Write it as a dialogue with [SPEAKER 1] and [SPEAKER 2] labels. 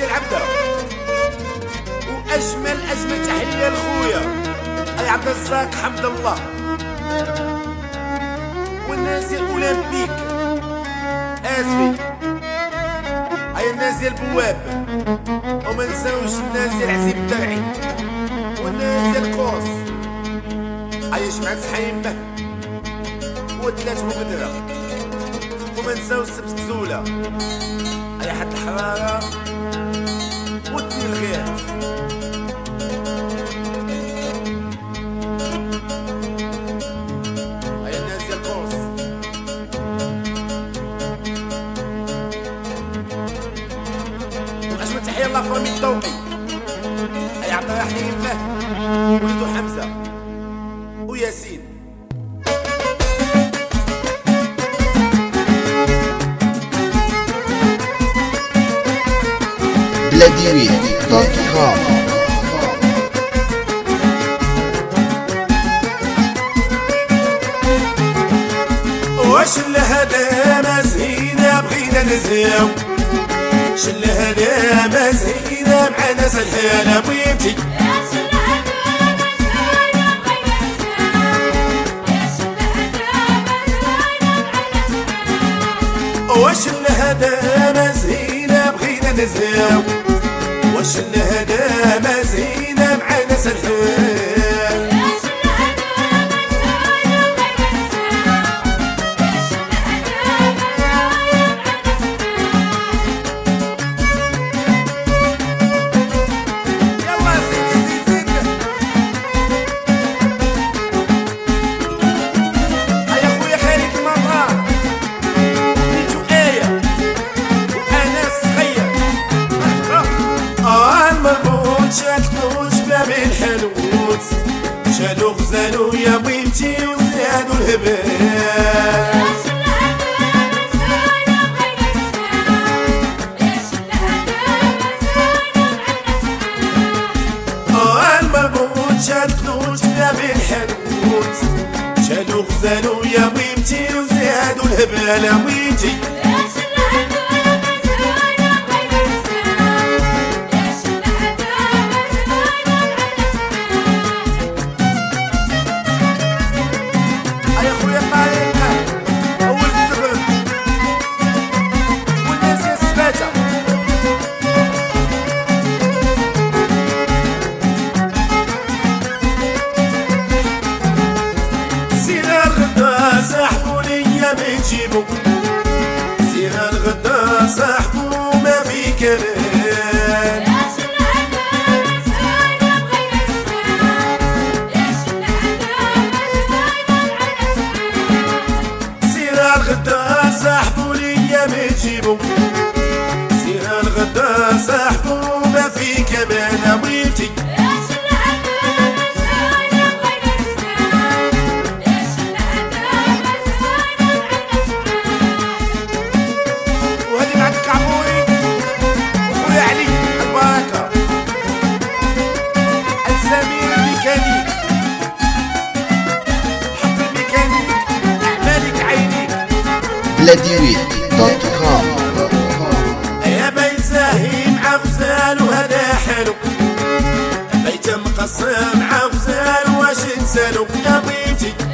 [SPEAKER 1] العبده. واجمل تحيه لخويا اي عبد الرزاق حمد الله والناس ديال اولمبيك اسفي هاي الناس ديال البواب وما نساوش الناس ديال عزيب الدرعي والناس ديال القوس هاي جمعة سحيمة وثلاث مقدرة وما نساوش سبت كزولة هاي حد الحرارة واثنين الغيات. هاي الناس ديال القوس واجمل تحية لافامي الضوئي هاي عبد الرحيم ولدو حمزة وياسين.
[SPEAKER 2] Bladywit.com.
[SPEAKER 1] واش الهدى ما زينة بغينا نزهاو شل هدا ما زينة مع ناس الحالة بغيتي واش الهدى ما زينة بغينا نزهاو واش الهدى ما زينة مع ناس الحالة شالو غزالو يا بنتي وزادو الهبال المربوط شاد فلوس بلا بالحنوت شالو غزالو يا بنتي وزادو الهبال يا بنتي بنجيبو سير الغدا صاحبو ما في كلام سير الغدا صاحبو ليا بنجيبو سير الغدا صاحبو ما في كمان بغيتي
[SPEAKER 2] Bladywit.com.
[SPEAKER 1] يا بيت زاهي مع غزال وهذا حلو بيت مقسم مع غزال واش نسالو يا بيتي